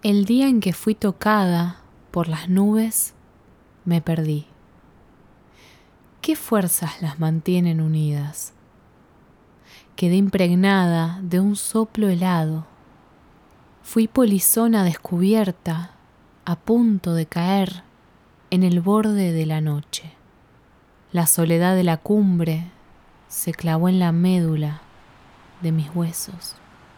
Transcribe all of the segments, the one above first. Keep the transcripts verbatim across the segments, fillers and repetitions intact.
El día en que fui tocada por las nubes, me perdí. ¿Qué fuerzas las mantienen unidas? Quedé impregnada de un soplo helado. Fui polizona descubierta, a punto de caer en el borde de la noche. La soledad de la cumbre se clavó en la médula de mis huesos.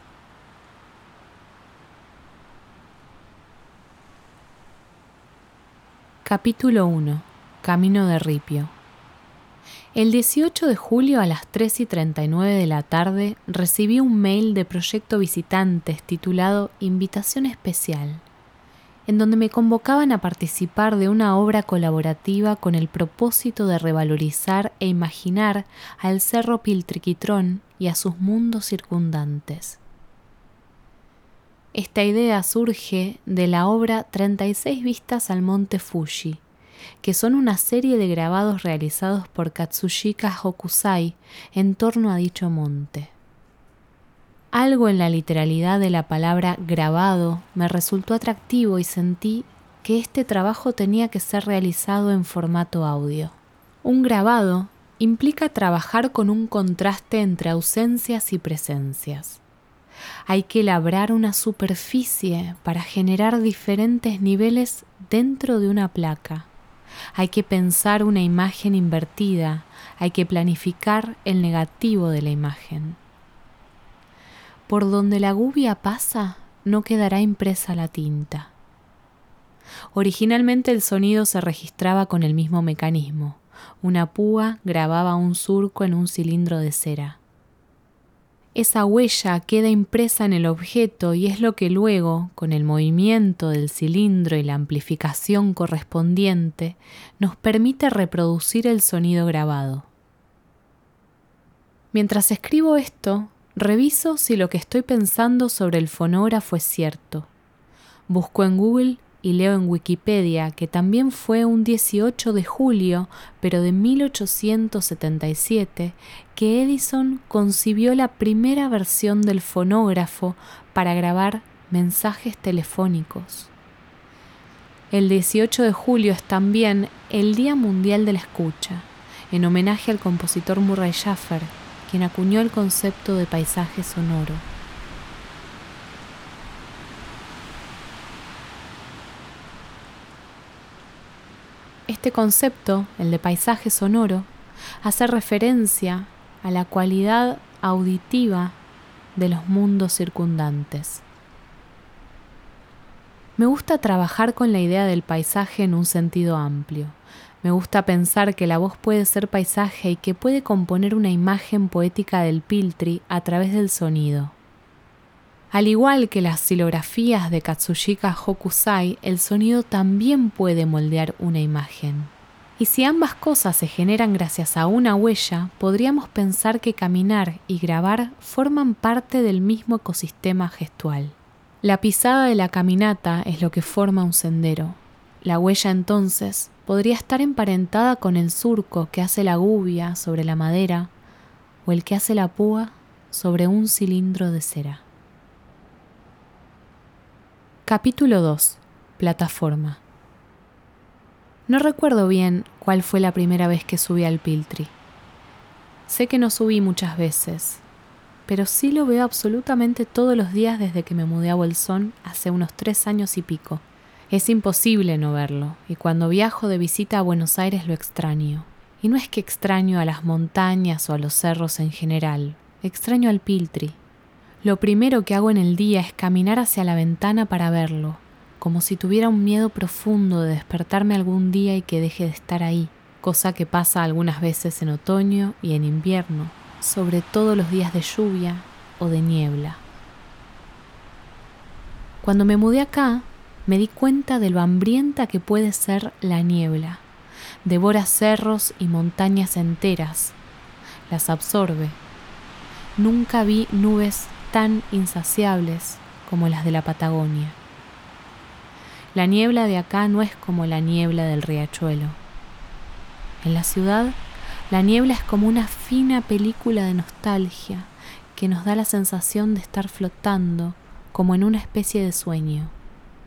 Capítulo uno. Camino de Ripio. El dieciocho de julio a las tres y treinta y nueve de la tarde recibí un mail de Proyecto Visitantes titulado Invitación Especial, en donde me convocaban a participar de una obra colaborativa con el propósito de revalorizar e imaginar al Cerro Piltriquitrón y a sus mundos circundantes. Esta idea surge de la obra treinta y seis vistas al monte Fuji, que son una serie de grabados realizados por Katsushika Hokusai en torno a dicho monte. Algo en la literalidad de la palabra grabado me resultó atractivo y sentí que este trabajo tenía que ser realizado en formato audio. Un grabado implica trabajar con un contraste entre ausencias y presencias. Hay que labrar una superficie para generar diferentes niveles dentro de una placa. Hay que pensar una imagen invertida, hay que planificar el negativo de la imagen. Por donde la gubia pasa, no quedará impresa la tinta. Originalmente el sonido se registraba con el mismo mecanismo. Una púa grababa un surco en un cilindro de cera. Esa huella queda impresa en el objeto y es lo que luego, con el movimiento del cilindro y la amplificación correspondiente, nos permite reproducir el sonido grabado. Mientras escribo esto, reviso si lo que estoy pensando sobre el fonógrafo es cierto. Busco en Google y leo en Wikipedia que también fue un dieciocho de julio, pero de mil ochocientos setenta y siete, que Edison concibió la primera versión del fonógrafo para grabar mensajes telefónicos. El dieciocho de julio es también el Día Mundial de la Escucha, en homenaje al compositor Murray Schafer, quien acuñó el concepto de paisaje sonoro. Este concepto, el de paisaje sonoro, hace referencia a la cualidad auditiva de los mundos circundantes. Me gusta trabajar con la idea del paisaje en un sentido amplio. Me gusta pensar que la voz puede ser paisaje y que puede componer una imagen poética del Piltri a través del sonido. Al igual que las xilografías de Katsushika Hokusai, el sonido también puede moldear una imagen. Y si ambas cosas se generan gracias a una huella, podríamos pensar que caminar y grabar forman parte del mismo ecosistema gestual. La pisada de la caminata es lo que forma un sendero. La huella entonces podría estar emparentada con el surco que hace la gubia sobre la madera o el que hace la púa sobre un cilindro de cera. Capítulo dos. Plataforma. No recuerdo bien cuál fue la primera vez que subí al Piltri. Sé que no subí muchas veces, pero sí lo veo absolutamente todos los días desde que me mudé a Bolsón hace unos tres años y pico. Es imposible no verlo, y cuando viajo de visita a Buenos Aires lo extraño. Y no es que extraño a las montañas o a los cerros en general, extraño al Piltri. Lo primero que hago en el día es caminar hacia la ventana para verlo, como si tuviera un miedo profundo de despertarme algún día y que deje de estar ahí, cosa que pasa algunas veces en otoño y en invierno, sobre todo los días de lluvia o de niebla. Cuando me mudé acá, me di cuenta de lo hambrienta que puede ser la niebla. Devora cerros y montañas enteras, las absorbe. Nunca vi nubes tan insaciables como las de la Patagonia. La niebla de acá no es como la niebla del riachuelo. En la ciudad, la niebla es como una fina película de nostalgia que nos da la sensación de estar flotando como en una especie de sueño.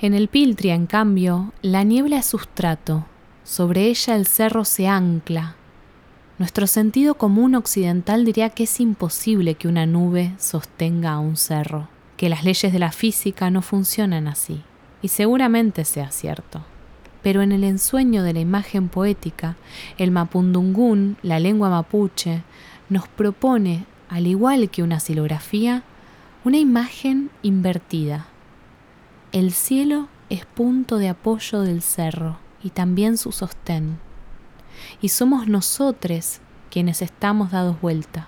En el Piltri, en cambio, la niebla es sustrato, sobre ella el cerro se ancla. Nuestro sentido común occidental diría que es imposible que una nube sostenga a un cerro, que las leyes de la física no funcionan así, y seguramente sea cierto. Pero en el ensueño de la imagen poética, el mapudungún, la lengua mapuche, nos propone, al igual que una silografía, una imagen invertida. El cielo es punto de apoyo del cerro y también su sostén. Y somos nosotros quienes estamos dados vuelta.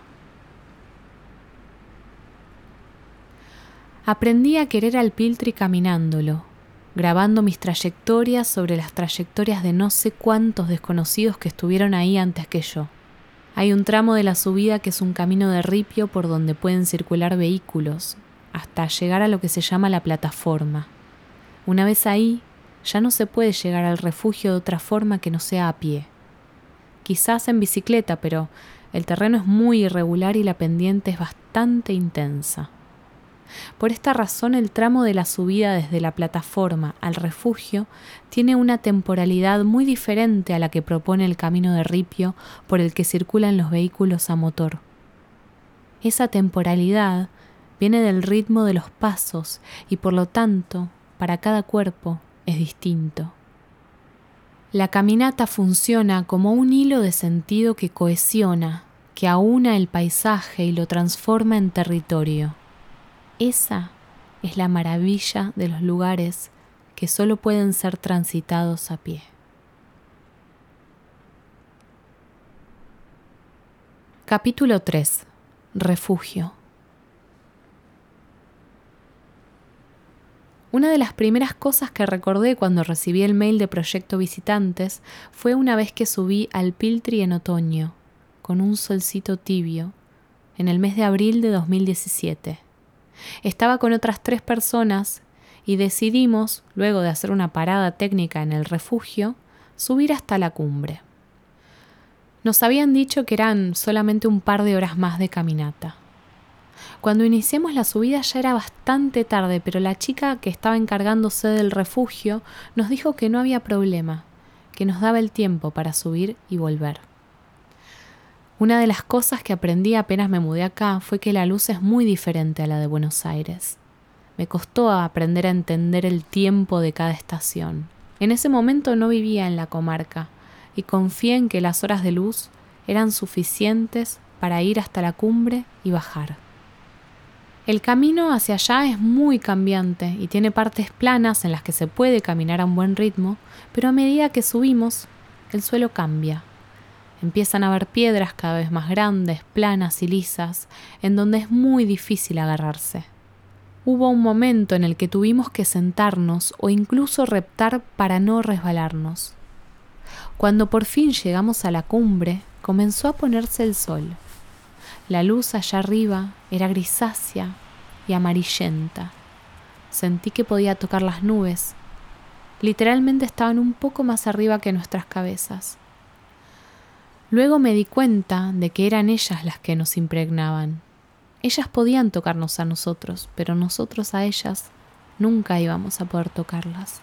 Aprendí a querer al Piltri caminándolo, grabando mis trayectorias sobre las trayectorias de no sé cuántos desconocidos que estuvieron ahí antes que yo. Hay un tramo de la subida que es un camino de ripio por donde pueden circular vehículos, hasta llegar a lo que se llama la plataforma. Una vez ahí, ya no se puede llegar al refugio de otra forma que no sea a pie. Quizás en bicicleta, pero el terreno es muy irregular y la pendiente es bastante intensa. Por esta razón, el tramo de la subida desde la plataforma al refugio tiene una temporalidad muy diferente a la que propone el camino de ripio por el que circulan los vehículos a motor. Esa temporalidad viene del ritmo de los pasos y, por lo tanto, para cada cuerpo es distinto. La caminata funciona como un hilo de sentido que cohesiona, que aúna el paisaje y lo transforma en territorio. Esa es la maravilla de los lugares que solo pueden ser transitados a pie. Capítulo tres. Refugio. Una de las primeras cosas que recordé cuando recibí el mail de Proyecto Visitantes fue una vez que subí al Piltri en otoño, con un solcito tibio, en el mes de abril de dos mil diecisiete. Estaba con otras tres personas y decidimos, luego de hacer una parada técnica en el refugio, subir hasta la cumbre. Nos habían dicho que eran solamente un par de horas más de caminata. Cuando iniciamos la subida ya era bastante tarde, pero la chica que estaba encargándose del refugio nos dijo que no había problema, que nos daba el tiempo para subir y volver. Una de las cosas que aprendí apenas me mudé acá fue que la luz es muy diferente a la de Buenos Aires. Me costó aprender a entender el tiempo de cada estación. En ese momento no vivía en la comarca y confié en que las horas de luz eran suficientes para ir hasta la cumbre y bajar. El camino hacia allá es muy cambiante y tiene partes planas en las que se puede caminar a un buen ritmo, pero a medida que subimos, el suelo cambia. Empiezan a haber piedras cada vez más grandes, planas y lisas, en donde es muy difícil agarrarse. Hubo un momento en el que tuvimos que sentarnos o incluso reptar para no resbalarnos. Cuando por fin llegamos a la cumbre, comenzó a ponerse el sol. La luz allá arriba era grisácea y amarillenta. Sentí que podía tocar las nubes. Literalmente estaban un poco más arriba que nuestras cabezas. Luego me di cuenta de que eran ellas las que nos impregnaban. Ellas podían tocarnos a nosotros, pero nosotros a ellas nunca íbamos a poder tocarlas.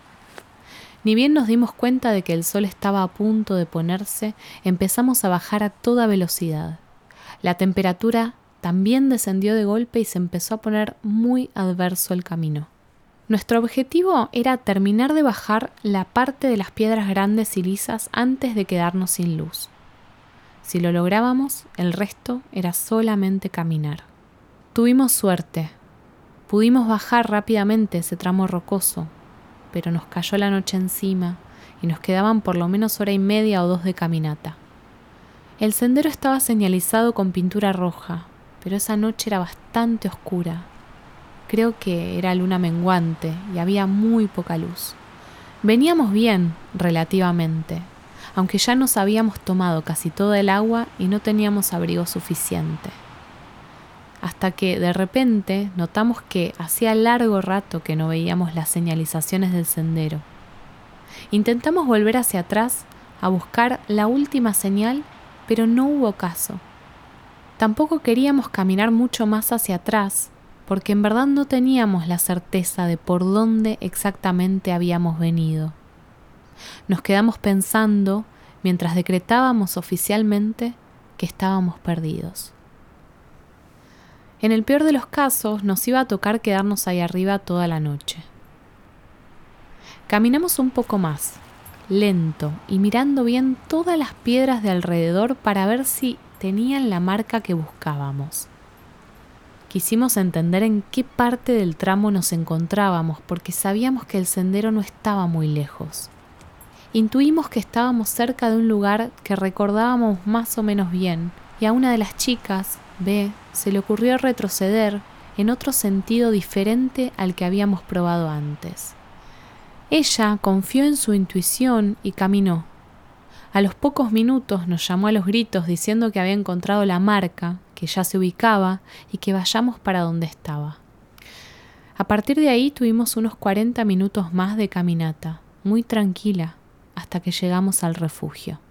Ni bien nos dimos cuenta de que el sol estaba a punto de ponerse, empezamos a bajar a toda velocidad. La temperatura también descendió de golpe y se empezó a poner muy adverso el camino. Nuestro objetivo era terminar de bajar la parte de las piedras grandes y lisas antes de quedarnos sin luz. Si lo lográbamos, el resto era solamente caminar. Tuvimos suerte. Pudimos bajar rápidamente ese tramo rocoso, pero nos cayó la noche encima y nos quedaban por lo menos hora y media o dos de caminata. El sendero estaba señalizado con pintura roja, pero esa noche era bastante oscura. Creo que era luna menguante y había muy poca luz. Veníamos bien, relativamente, aunque ya nos habíamos tomado casi toda el agua y no teníamos abrigo suficiente. Hasta que, de repente, notamos que hacía largo rato que no veíamos las señalizaciones del sendero. Intentamos volver hacia atrás a buscar la última señal, pero no hubo caso. Tampoco queríamos caminar mucho más hacia atrás, porque en verdad no teníamos la certeza de por dónde exactamente habíamos venido. Nos quedamos pensando mientras decretábamos oficialmente que estábamos perdidos. En el peor de los casos, nos iba a tocar quedarnos ahí arriba toda la noche. Caminamos un poco más, lento y mirando bien todas las piedras de alrededor para ver si tenían la marca que buscábamos. Quisimos entender en qué parte del tramo nos encontrábamos porque sabíamos que el sendero no estaba muy lejos. Intuimos que estábamos cerca de un lugar que recordábamos más o menos bien y a una de las chicas, B, se le ocurrió retroceder en otro sentido diferente al que habíamos probado antes. Ella confió en su intuición y caminó. A los pocos minutos nos llamó a los gritos diciendo que había encontrado la marca, que ya se ubicaba y que vayamos para donde estaba. A partir de ahí tuvimos unos cuarenta minutos más de caminata, muy tranquila, hasta que llegamos al refugio.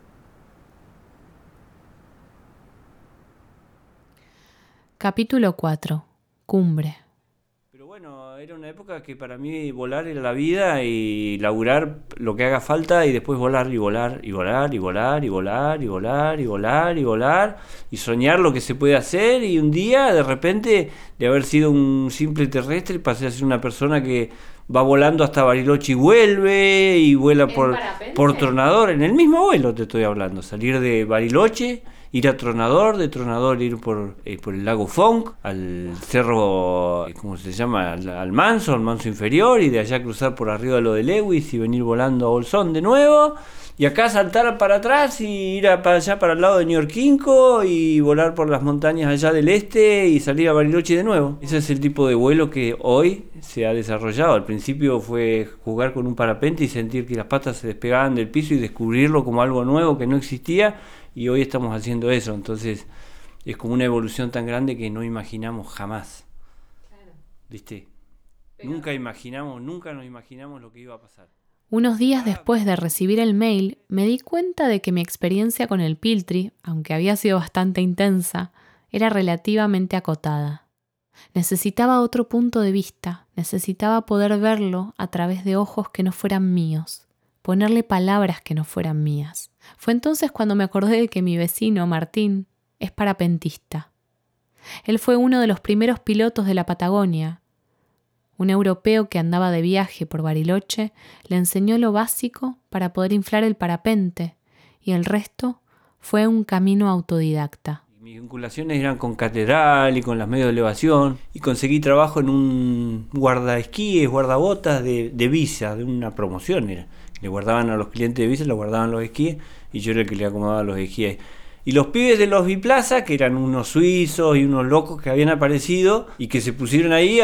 Capítulo cuatro. Cumbre. Pero bueno, era una época que para mí volar era la vida y laburar lo que haga falta y después volar y volar y volar y volar y volar y volar y volar y volar y soñar lo que se puede hacer y un día de repente de haber sido un simple terrestre pasé a ser una persona que va volando hasta Bariloche y vuelve y vuela por, por Tronador, en el mismo vuelo te estoy hablando, salir de Bariloche, ir a Tronador, de Tronador ir por, eh, por el lago Fonk, al cerro, ¿cómo se llama? Al, al Manso, al Manso Inferior, y de allá cruzar por arriba de lo de Lewis y venir volando a Bolsón de nuevo, y acá saltar para atrás y ir a, para allá para el lado de Ñorquinco y volar por las montañas allá del este y salir a Bariloche de nuevo. Ese es el tipo de vuelo que hoy se ha desarrollado. Al principio fue jugar con un parapente y sentir que las patas se despegaban del piso y descubrirlo como algo nuevo que no existía. Y hoy estamos haciendo eso, entonces es como una evolución tan grande que no imaginamos jamás. Claro. ¿Viste? Pero... Nunca imaginamos, nunca nos imaginamos lo que iba a pasar. Unos días después de recibir el mail, me di cuenta de que mi experiencia con el Piltri, aunque había sido bastante intensa, era relativamente acotada. Necesitaba otro punto de vista, necesitaba poder verlo a través de ojos que no fueran míos, ponerle palabras que no fueran mías. Fue entonces cuando me acordé de que mi vecino, Martín, es parapentista. Él fue uno de los primeros pilotos de la Patagonia. Un europeo que andaba de viaje por Bariloche le enseñó lo básico para poder inflar el parapente y el resto fue un camino autodidacta. Mis vinculaciones eran con Catedral y con las medios de elevación y conseguí trabajo en un guardaesquíes, guardabotas de, de Visa, de una promoción era. Le guardaban a los clientes de Visa, le guardaban los esquíes y yo era el que le acomodaba los esquíes. Y los pibes de los Biplaza, que eran unos suizos y unos locos que habían aparecido y que se pusieron ahí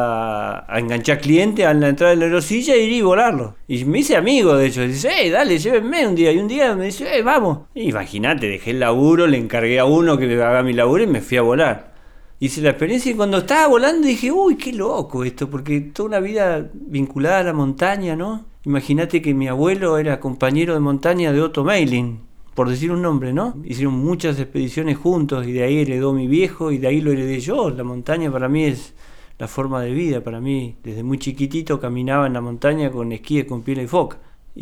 a, a enganchar clientes a la entrada de la aerosilla y ir y volarlo. Y me hice amigo de ellos. Dice, hey, dale, llévenme un día. Y un día me dice, hey, vamos. Imagínate, dejé el laburo, le encargué a uno que me haga mi laburo y me fui a volar. Hice la experiencia y cuando estaba volando dije, uy, qué loco esto, porque toda una vida vinculada a la montaña, ¿no? Imagínate que mi abuelo era compañero de montaña de Otto Meilling, por decir un nombre, ¿no? Hicieron muchas expediciones juntos y de ahí heredó mi viejo y de ahí lo heredé yo. La montaña para mí es la forma de vida. Para mí, desde muy chiquitito caminaba en la montaña con esquíes con piel de foca.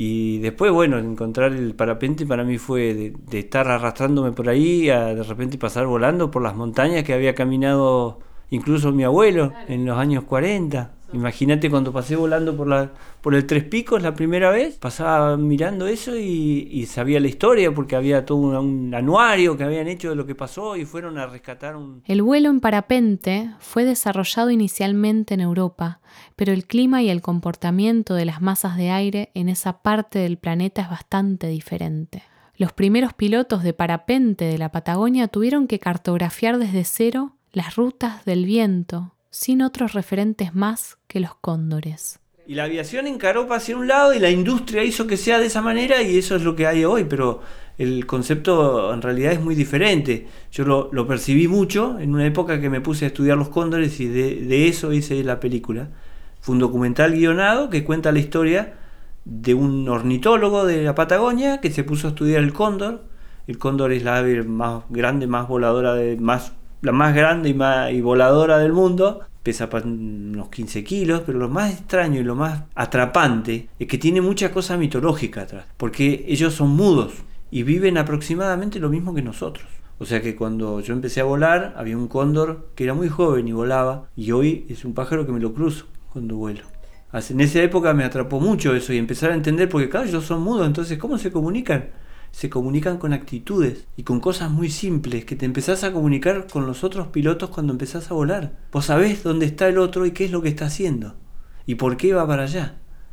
Y después, bueno, encontrar el parapente para mí fue de, de estar arrastrándome por ahí a de repente pasar volando por las montañas que había caminado incluso mi abuelo en los años cuarenta. Imagínate cuando pasé volando por la por el Tres Picos la primera vez, pasaba mirando eso y, y sabía la historia porque había todo un, un anuario que habían hecho de lo que pasó y fueron a rescatar un... El vuelo en parapente fue desarrollado inicialmente en Europa, pero el clima y el comportamiento de las masas de aire en esa parte del planeta es bastante diferente. Los primeros pilotos de parapente de la Patagonia tuvieron que cartografiar desde cero las rutas del viento, sin otros referentes más que los cóndores. Y la aviación encaró para hacia un lado y la industria hizo que sea de esa manera y eso es lo que hay hoy, pero el concepto en realidad es muy diferente. Yo lo, lo percibí mucho en una época que me puse a estudiar los cóndores y de, de eso hice la película. Fue un documental guionado que cuenta la historia de un ornitólogo de la Patagonia que se puso a estudiar el cóndor. El cóndor es la ave más grande, más voladora, de, más, la más grande y, más, y voladora del mundo, pesa unos quince kilos, pero lo más extraño y lo más atrapante es que tiene mucha cosa mitológica atrás, porque ellos son mudos y viven aproximadamente lo mismo que nosotros. O sea que cuando yo empecé a volar, había un cóndor que era muy joven y volaba, y hoy es un pájaro que me lo cruzo cuando vuelo. En esa época me atrapó mucho eso y empezar a entender, porque claro, ellos son mudos, entonces ¿cómo se comunican? Se comunican con actitudes y con cosas muy simples, que te empezás a comunicar con los otros pilotos cuando empezás a volar. Vos sabés dónde está el otro y qué es lo que está haciendo y por qué va para allá.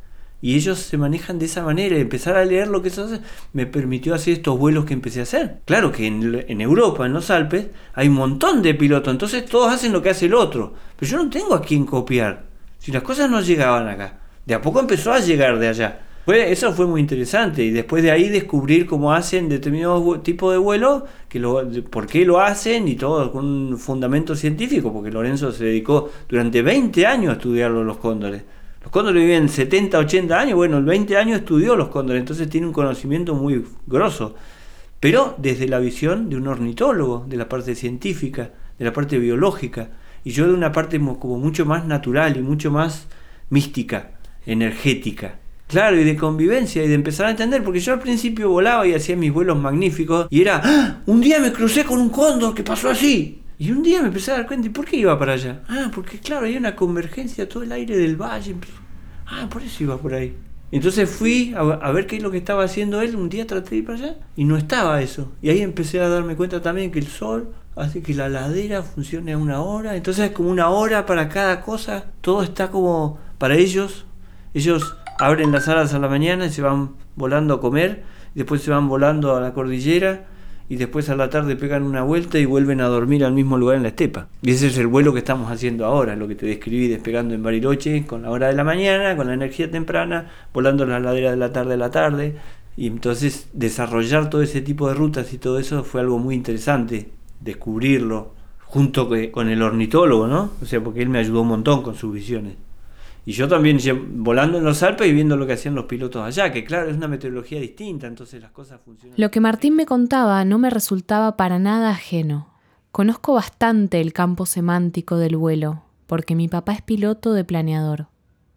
Y ellos se manejan de esa manera, y empezar a leer lo que se hace me permitió hacer estos vuelos que empecé a hacer. Claro que en, en Europa, en los Alpes, hay un montón de pilotos, entonces todos hacen lo que hace el otro, pero yo no tengo a quién copiar. Si las cosas no llegaban acá, de a poco empezó a llegar de allá. Fue, eso fue muy interesante, y después de ahí descubrir cómo hacen determinados tipos de vuelo, que lo, por qué lo hacen y todo con un fundamento científico, porque Lorenzo se dedicó durante veinte años a estudiarlo los cóndores. Los cóndores viven setenta, ochenta años, bueno, el veinte años estudió los cóndores, entonces tiene un conocimiento muy grosso, pero desde la visión de un ornitólogo, de la parte científica, de la parte biológica, y yo de una parte como mucho más natural y mucho más mística, energética. Claro, y de convivencia y de empezar a entender, porque yo al principio volaba y hacía mis vuelos magníficos y era, ¡ah! Un día me crucé con un cóndor que pasó así. Y un día me empecé a dar cuenta, ¿y por qué iba para allá? Ah, porque claro, hay una convergencia, todo el aire del valle. Ah, por eso iba por ahí. Entonces fui a, a ver qué es lo que estaba haciendo él, un día traté de ir para allá y no estaba eso. Y ahí empecé a darme cuenta también que el sol hace que la ladera funcione a una hora, entonces es como una hora para cada cosa, todo está como para ellos, ellos abren las alas a la mañana y se van volando a comer, y después se van volando a la cordillera, y después a la tarde pegan una vuelta y vuelven a dormir al mismo lugar en la estepa. Y ese es el vuelo que estamos haciendo ahora, lo que te describí, despegando en Bariloche con la hora de la mañana, con la energía temprana, volando en la ladera de la tarde a la tarde. Y entonces desarrollar todo ese tipo de rutas y todo eso fue algo muy interesante, descubrirlo junto con el ornitólogo, ¿no? O sea, porque él me ayudó un montón con sus visiones. Y yo también volando en los Alpes y viendo lo que hacían los pilotos allá, que claro, es una meteorología distinta, entonces las cosas funcionan. Lo que Martín me contaba no me resultaba para nada ajeno. Conozco bastante el campo semántico del vuelo, porque mi papá es piloto de planeador.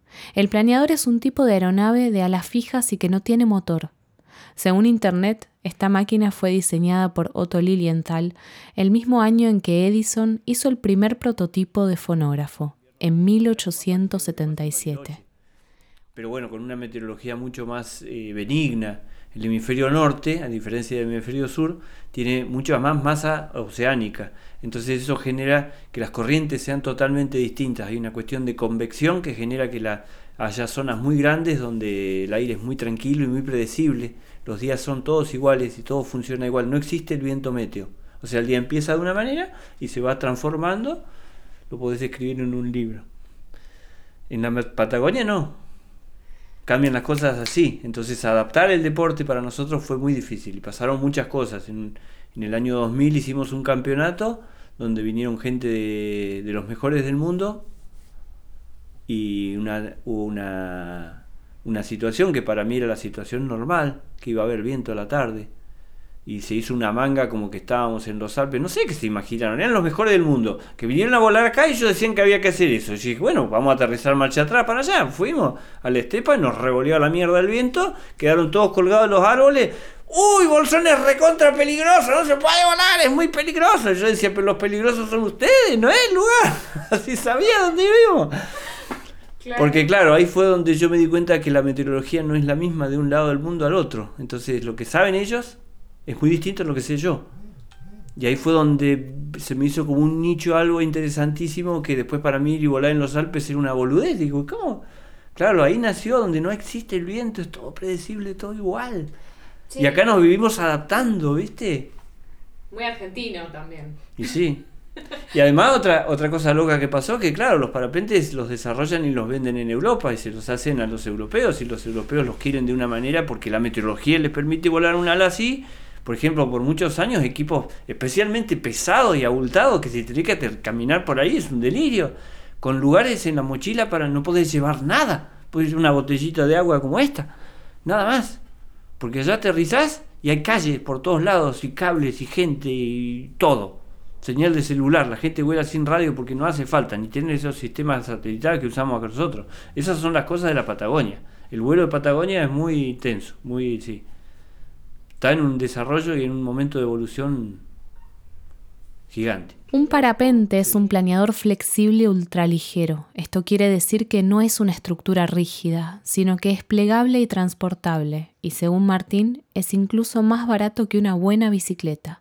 El planeador es un tipo de aeronave de alas fijas y que no tiene motor. Según Internet, esta máquina fue diseñada por Otto Lilienthal el mismo año en que Edison hizo el primer prototipo de fonógrafo, en mil ochocientos setenta y siete. Pero bueno, con una meteorología mucho más eh, benigna. El hemisferio norte, a diferencia del hemisferio sur, tiene mucha más masa oceánica. Entonces eso genera que las corrientes sean totalmente distintas. Hay una cuestión de convección que genera que la, haya zonas muy grandes donde el aire es muy tranquilo y muy predecible. Los días son todos iguales y todo funciona igual. No existe el viento meteo. O sea, el día empieza de una manera y se va transformando. Lo podés escribir en un libro. En la Patagonia no. Cambian las cosas así. Entonces adaptar el deporte para nosotros fue muy difícil. Y pasaron muchas cosas. En, en el año dos mil hicimos un campeonato donde vinieron gente de, de los mejores del mundo. Y una, hubo una, una situación que para mí era la situación normal. Que iba a haber viento a la tarde. Y se hizo una manga como que estábamos en los Alpes, no sé qué se imaginaron, eran los mejores del mundo, que vinieron a volar acá y ellos decían que había que hacer eso. Y yo dije, bueno, vamos a aterrizar marcha atrás para allá. Fuimos a la estepa y nos revolvió a la mierda el viento, quedaron todos colgados en los árboles. ¡Uy, Bolsón es recontra peligroso! ¡No se puede volar! ¡Es muy peligroso! Yo decía, pero los peligrosos son ustedes, no es el lugar. Así sabía dónde vivimos. Claro. Porque claro, ahí fue donde yo me di cuenta que la meteorología no es la misma de un lado del mundo al otro. Entonces, lo que saben ellos es muy distinto a lo que sé yo. Y ahí fue donde se me hizo como un nicho algo interesantísimo que después para mí ir y volar en los Alpes era una boludez. Digo, ¿cómo? Claro, ahí nació donde no existe el viento, es todo predecible, todo igual. Sí. Y acá nos vivimos adaptando, ¿viste? Muy argentino también. Y sí. Y además otra, otra cosa loca que pasó, que claro, los parapentes los desarrollan y los venden en Europa y se los hacen a los europeos y los europeos los quieren de una manera porque la meteorología les permite volar un ala así. Por ejemplo, por muchos años equipos especialmente pesados y abultados que si tenés que ter- caminar por ahí es un delirio, con lugares en la mochila para no poder llevar nada, puedes una botellita de agua como esta, nada más, porque allá aterrizás y hay calles por todos lados y cables y gente y todo, señal de celular. La gente vuela sin radio porque no hace falta, ni tienen esos sistemas satelitales que usamos acá nosotros. Esas son las cosas de la Patagonia. El vuelo de Patagonia es muy intenso, muy, sí. Está en un desarrollo y en un momento de evolución gigante. Un parapente es un planeador flexible ultraligero. Esto quiere decir que no es una estructura rígida, sino que es plegable y transportable, y según Martín, es incluso más barato que una buena bicicleta.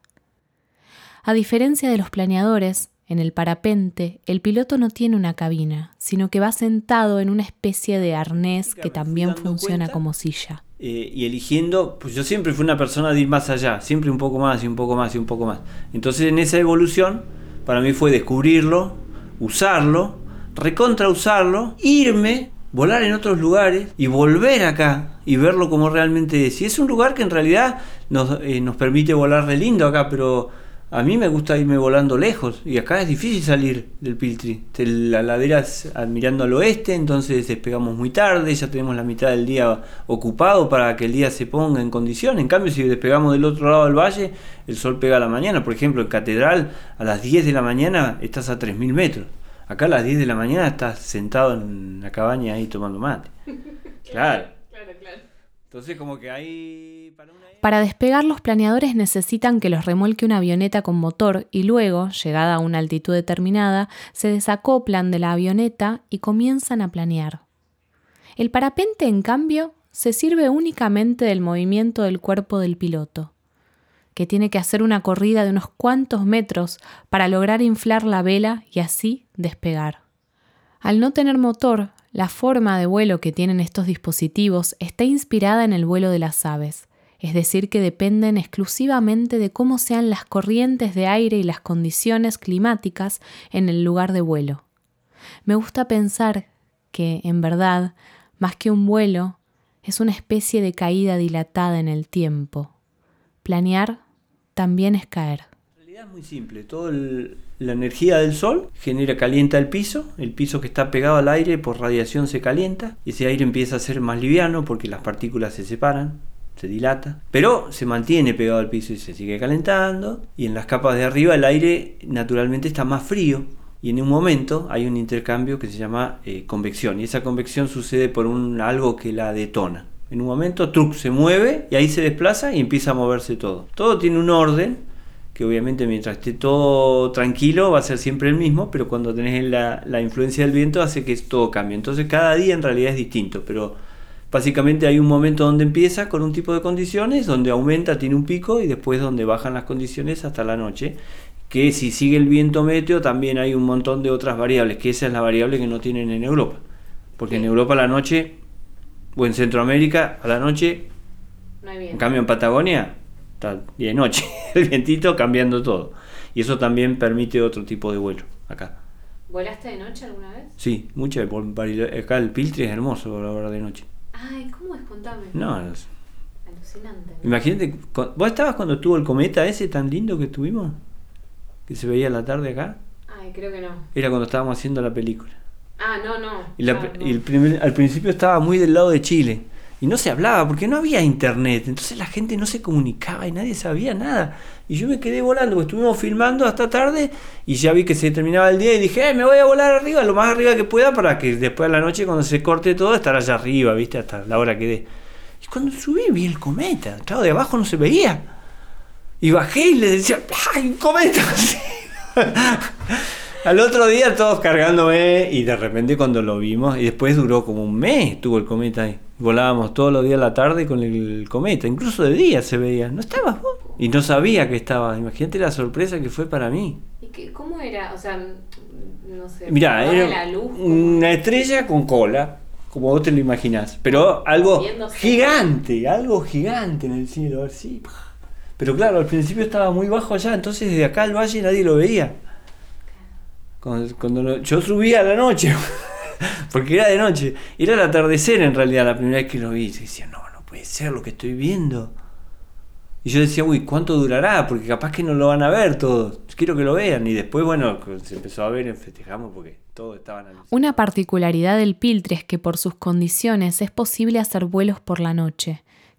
A diferencia de los planeadores, en el parapente el piloto no tiene una cabina, sino que va sentado en una especie de arnés que también funciona cuenta, como silla. Eh, y eligiendo, pues yo siempre fui una persona de ir más allá, siempre un poco más y un poco más y un poco más. Entonces en esa evolución, para mí fue descubrirlo, usarlo, recontra usarlo, irme, volar en otros lugares y volver acá y verlo como realmente es. Y es un lugar que en realidad nos, eh, nos permite volar re lindo acá, pero a mí me gusta irme volando lejos y acá es difícil salir del Piltri. La ladera es mirando al oeste, entonces despegamos muy tarde, ya tenemos la mitad del día ocupado para que el día se ponga en condición. En cambio, si despegamos del otro lado del valle, el sol pega a la mañana. Por ejemplo, en Catedral a las diez de la mañana estás a tres mil metros. Acá a las diez de la mañana estás sentado en la cabaña ahí tomando mate. Claro. Claro, claro. Entonces como que hay... Para, una... Para despegar, los planeadores necesitan que los remolque una avioneta con motor y luego, llegada a una altitud determinada, se desacoplan de la avioneta y comienzan a planear. El parapente, en cambio, se sirve únicamente del movimiento del cuerpo del piloto, que tiene que hacer una corrida de unos cuantos metros para lograr inflar la vela y así despegar. Al no tener motor, la forma de vuelo que tienen estos dispositivos está inspirada en el vuelo de las aves, es decir, que dependen exclusivamente de cómo sean las corrientes de aire y las condiciones climáticas en el lugar de vuelo. Me gusta pensar que, en verdad, más que un vuelo, es una especie de caída dilatada en el tiempo. Planear también es caer. En realidad es muy simple, toda la energía del sol genera, calienta el piso, el piso que está pegado al aire por radiación se calienta, ese aire empieza a ser más liviano porque las partículas se separan, se dilata, pero se mantiene pegado al piso y se sigue calentando, y en las capas de arriba el aire naturalmente está más frío, y en un momento hay un intercambio que se llama eh, convección, y esa convección sucede por un, algo que la detona. En un momento, truc, se mueve y ahí se desplaza y empieza a moverse todo. Todo tiene un orden, que obviamente mientras esté todo tranquilo va a ser siempre el mismo, pero cuando tenés la, la influencia del viento hace que todo cambie. Entonces cada día en realidad es distinto, pero básicamente hay un momento donde empieza con un tipo de condiciones, donde aumenta, tiene un pico, y después donde bajan las condiciones hasta la noche, que si sigue el viento meteo también hay un montón de otras variables, que esa es la variable que no tienen en Europa, porque en Europa a la noche, o en Centroamérica a la noche, no hay viento. En cambio en Patagonia está día y noche, el vientito cambiando todo, y eso también permite otro tipo de vuelo acá. ¿Volaste de noche alguna vez? Sí, muchas. Acá el Piltri es hermoso volar de noche. Ay, ¿cómo es? Contame. No, es... alucinante. Imagínate, ¿vos estabas cuando estuvo el cometa ese tan lindo que tuvimos? Que se veía a la tarde acá. Ay, creo que no. Era cuando estábamos haciendo la película. Ah, no, no. Y, la, ah, no. y el primer, al principio estaba muy del lado de Chile. Y no se hablaba porque no había internet. Entonces la gente no se comunicaba y nadie sabía nada. Y yo me quedé volando, porque estuvimos filmando hasta tarde y ya vi que se terminaba el día y dije, eh, me voy a volar arriba, lo más arriba que pueda, para que después a la noche, cuando se corte todo, estar allá arriba, ¿viste? Hasta la hora que dé. Y cuando subí vi el cometa. Claro, de abajo no se veía. Y bajé y le decía, ¡ay, un cometa! Al otro día todos cargándome, y de repente cuando lo vimos, y después duró como un mes, estuvo el cometa ahí. Volábamos todos los días a la tarde con el cometa, incluso de día se veía. ¿No estabas vos? Y no sabía que estaba. Imagínate la sorpresa que fue para mí. ¿Y qué, cómo era? O sea, no sé. Mirá, era la luz, una estrella con cola, como vos te lo imaginás, pero algo Viéndose. gigante, algo gigante en el cielo, así. Pero claro, al principio estaba muy bajo allá, entonces desde acá al valle nadie lo veía. Cuando, cuando lo, yo subía a la noche, porque era de noche, era el atardecer en realidad la primera vez que lo vi. Y decía, no, no puede ser lo que estoy viendo. Y yo decía, uy, ¿cuánto durará? Porque capaz que no lo van a ver todos. Quiero que lo vean. Y después, bueno, se empezó a ver y festejamos porque todos estaban alucinados. Una particularidad del Piltri es que por sus condiciones es posible hacer vuelos por la noche,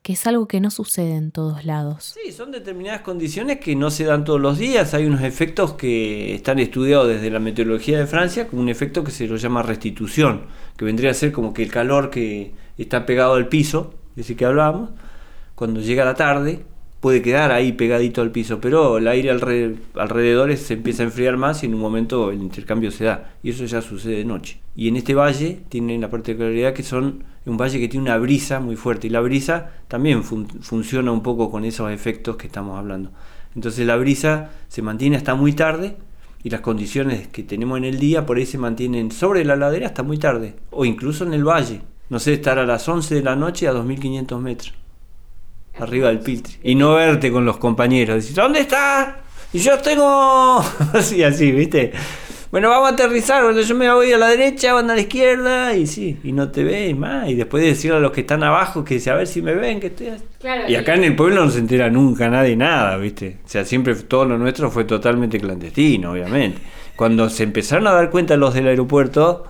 que es algo que no sucede en todos lados. Sí, son determinadas condiciones que no se dan todos los días. Hay unos efectos que están estudiados desde la meteorología de Francia, como un efecto que se lo llama restitución, que vendría a ser como que el calor que está pegado al piso, de ese que hablábamos, cuando llega la tarde, puede quedar ahí pegadito al piso, pero el aire alre- alrededor se empieza a enfriar más y en un momento el intercambio se da, y eso ya sucede de noche. Y en este valle tiene la particularidad que son un valle que tiene una brisa muy fuerte, y la brisa también fun- funciona un poco con esos efectos que estamos hablando. Entonces la brisa se mantiene hasta muy tarde, y las condiciones que tenemos en el día por ahí se mantienen sobre la ladera hasta muy tarde, o incluso en el valle, no sé, estar a las once de la noche a dos mil quinientos metros arriba del Piltri, y no verte con los compañeros, decir, ¿dónde estás? Y yo tengo así, así, ¿viste? Bueno, vamos a aterrizar, cuando yo me voy a la derecha, van a la izquierda, y sí, y no te ves más, y después de decirle a los que están abajo que a ver si me ven, que estoy así. Claro, Y acá en el pueblo no se entera nunca nadie nada, ¿viste? O sea, siempre todo lo nuestro fue totalmente clandestino, obviamente. Cuando se empezaron a dar cuenta los del aeropuerto,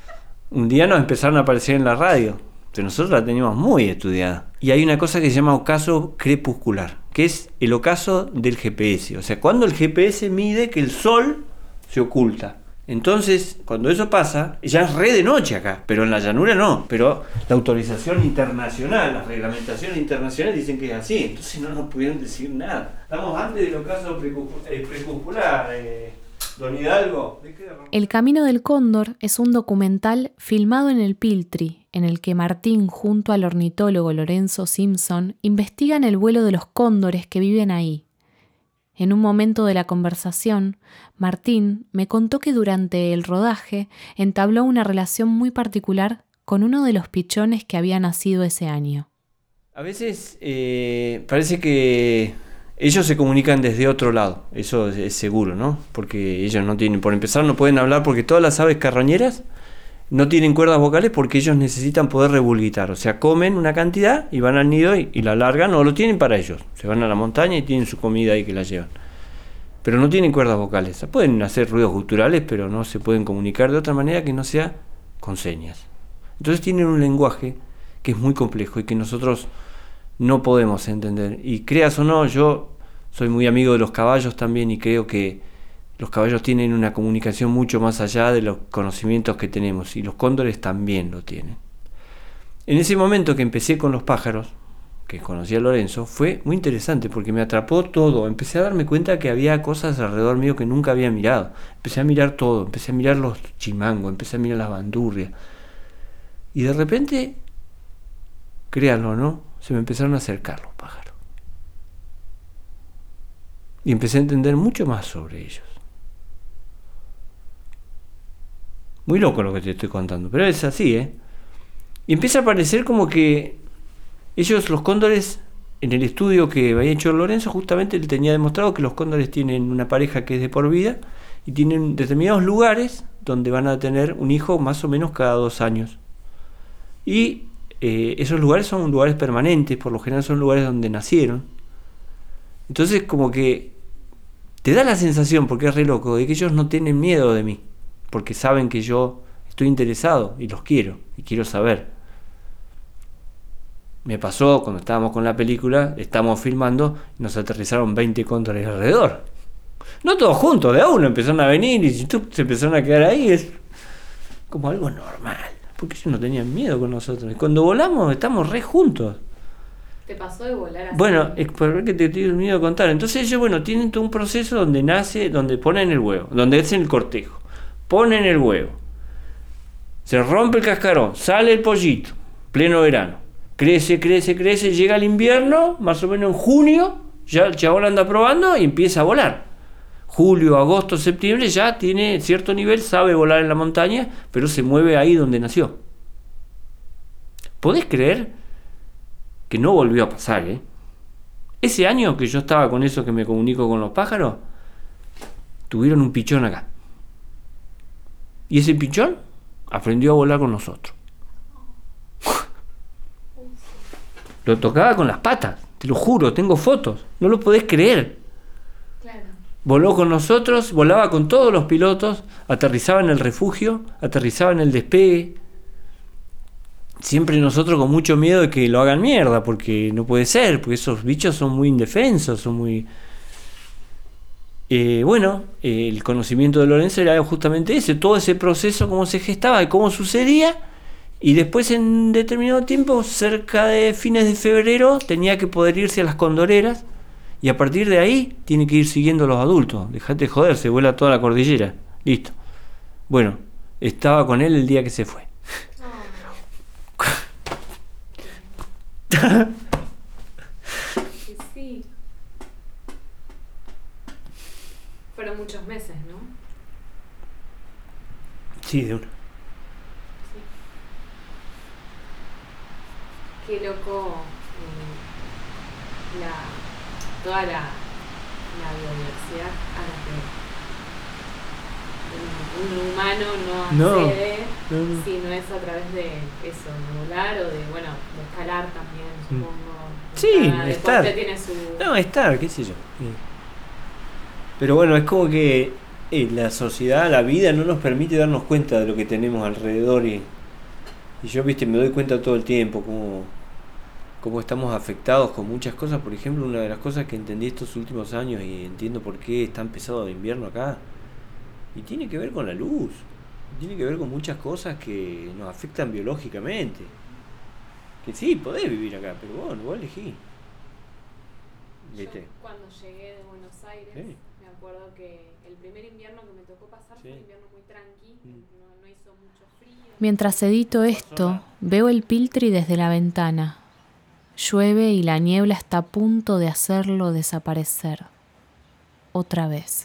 un día nos empezaron a aparecer en la radio. Pero nosotros la teníamos muy estudiada. Y hay una cosa que se llama ocaso crepuscular, que es el ocaso del G P S. O sea, cuando el G P S mide que el sol se oculta. Entonces, cuando eso pasa, ya es re de noche acá, pero en la llanura no. Pero la autorización internacional, las reglamentaciones internacionales dicen que es así. Entonces no nos pudieron decir nada. Estamos antes del ocaso crepuscular, eh, don Hidalgo. El Camino del Cóndor es un documental filmado en el Piltri, en el que Martín, junto al ornitólogo Lorenzo Simpson, investigan el vuelo de los cóndores que viven ahí. En un momento de la conversación, Martín me contó que durante el rodaje entabló una relación muy particular con uno de los pichones que había nacido ese año. A veces eh, parece que ellos se comunican desde otro lado, eso es, es seguro, ¿no? Porque ellos no tienen, por empezar no pueden hablar porque todas las aves carroñeras no tienen cuerdas vocales porque ellos necesitan poder rebulgitar, o sea, comen una cantidad y van al nido y, y la largan, o lo tienen para ellos, se van a la montaña y tienen su comida ahí que la llevan. Pero no tienen cuerdas vocales, pueden hacer ruidos guturales, pero no se pueden comunicar de otra manera que no sea con señas. Entonces tienen un lenguaje que es muy complejo y que nosotros no podemos entender. Y creas o no, yo soy muy amigo de los caballos también y creo que los caballos tienen una comunicación mucho más allá de los conocimientos que tenemos, y los cóndores también lo tienen. En ese momento que empecé con los pájaros, que conocí a Lorenzo, fue muy interesante porque me atrapó todo. Empecé a darme cuenta que había cosas alrededor mío que nunca había mirado. Empecé a mirar todo, empecé a mirar los chimangos, empecé a mirar las bandurrias. Y de repente, créanlo o no, se me empezaron a acercar los pájaros. Y empecé a entender mucho más sobre ellos. Muy loco lo que te estoy contando, pero es así, ¿eh? Y empieza a parecer como que ellos, los cóndores, en el estudio que había hecho Lorenzo, justamente él tenía demostrado que los cóndores tienen una pareja que es de por vida y tienen determinados lugares donde van a tener un hijo más o menos cada dos años. Y eh, esos lugares son lugares permanentes, por lo general son lugares donde nacieron. Entonces como que te da la sensación, porque es re loco, de que ellos no tienen miedo de mí, porque saben que yo estoy interesado y los quiero y quiero saber. Me pasó cuando estábamos con la película, estamos filmando y nos aterrizaron veinte cóndores alrededor. No todos juntos, de a uno empezaron a venir y se empezaron a quedar ahí. Es como algo normal, porque ellos no tenían miedo con nosotros. Y cuando volamos estamos re juntos. ¿Te pasó de volar así? Bueno, es por que te estoy miedo a contar. Entonces ellos, bueno, tienen todo un proceso donde nace, donde ponen el huevo, donde hacen el cortejo. Ponen el huevo, se rompe el cascarón, sale el pollito, pleno verano, crece, crece, crece, llega el invierno, más o menos en junio, ya el chabón anda probando y empieza a volar. Julio, agosto, septiembre ya tiene cierto nivel, sabe volar en la montaña, pero se mueve ahí donde nació. ¿Podés creer que no volvió a pasar, eh? Ese año que yo estaba con eso que me comunico con los pájaros, tuvieron un pichón acá. Y ese pichón aprendió a volar con nosotros. Lo tocaba con las patas, te lo juro, tengo fotos, no lo podés creer. Claro. Voló con nosotros, volaba con todos los pilotos, aterrizaba en el refugio, aterrizaba en el despegue. siempre nosotros con mucho miedo de que lo hagan mierda, porque no puede ser, porque esos bichos son muy indefensos, son muy... Eh, bueno, eh, el conocimiento de Lorenzo era justamente ese, todo ese proceso, cómo se gestaba y cómo sucedía, y después en determinado tiempo, cerca de fines de febrero, tenía que poder irse a las Condoreras, y a partir de ahí tiene que ir siguiendo a los adultos. Dejate de joder, se vuela toda la cordillera, listo. Bueno, estaba con él el día que se fue. Sí, sí. Fueron muchos meses, ¿no? Sí, de una. Sí. Qué loco eh, la, toda la, la biodiversidad a la que un, un humano no accede no, no, no. si no es a través de eso, de volar o de, bueno, de escalar también, supongo. Sí, Cada estar. deporte tiene su... No, estar, qué sé yo. Pero bueno, es como que eh, la sociedad, la vida no nos permite darnos cuenta de lo que tenemos alrededor y, y yo, viste, me doy cuenta todo el tiempo cómo, cómo estamos afectados con muchas cosas. Por ejemplo, una de las cosas que entendí estos últimos años y entiendo por qué es tan pesado de invierno acá, y tiene que ver con la luz, tiene que ver con muchas cosas que nos afectan biológicamente. Que sí, podés vivir acá, pero bueno, vos elegís. ¿Viste? Yo cuando llegué de Buenos Aires, Sí. me acuerdo que el primer invierno que me tocó pasar Sí. fue un invierno muy tranqui, Mm. no, no hizo mucho frío. Mientras edito esto, veo el Piltri desde la ventana. Llueve y la niebla está a punto de hacerlo desaparecer. Otra vez.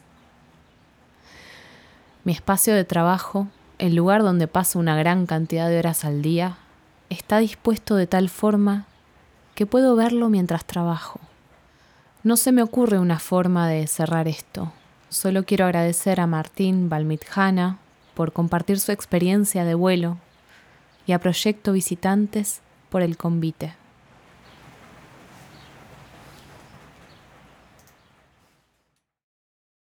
Mi espacio de trabajo, el lugar donde paso una gran cantidad de horas al día, está dispuesto de tal forma que puedo verlo mientras trabajo. No se me ocurre una forma de cerrar esto. Solo quiero agradecer a Martín Balmidjana por compartir su experiencia de vuelo y a Proyecto Visitantes por el convite.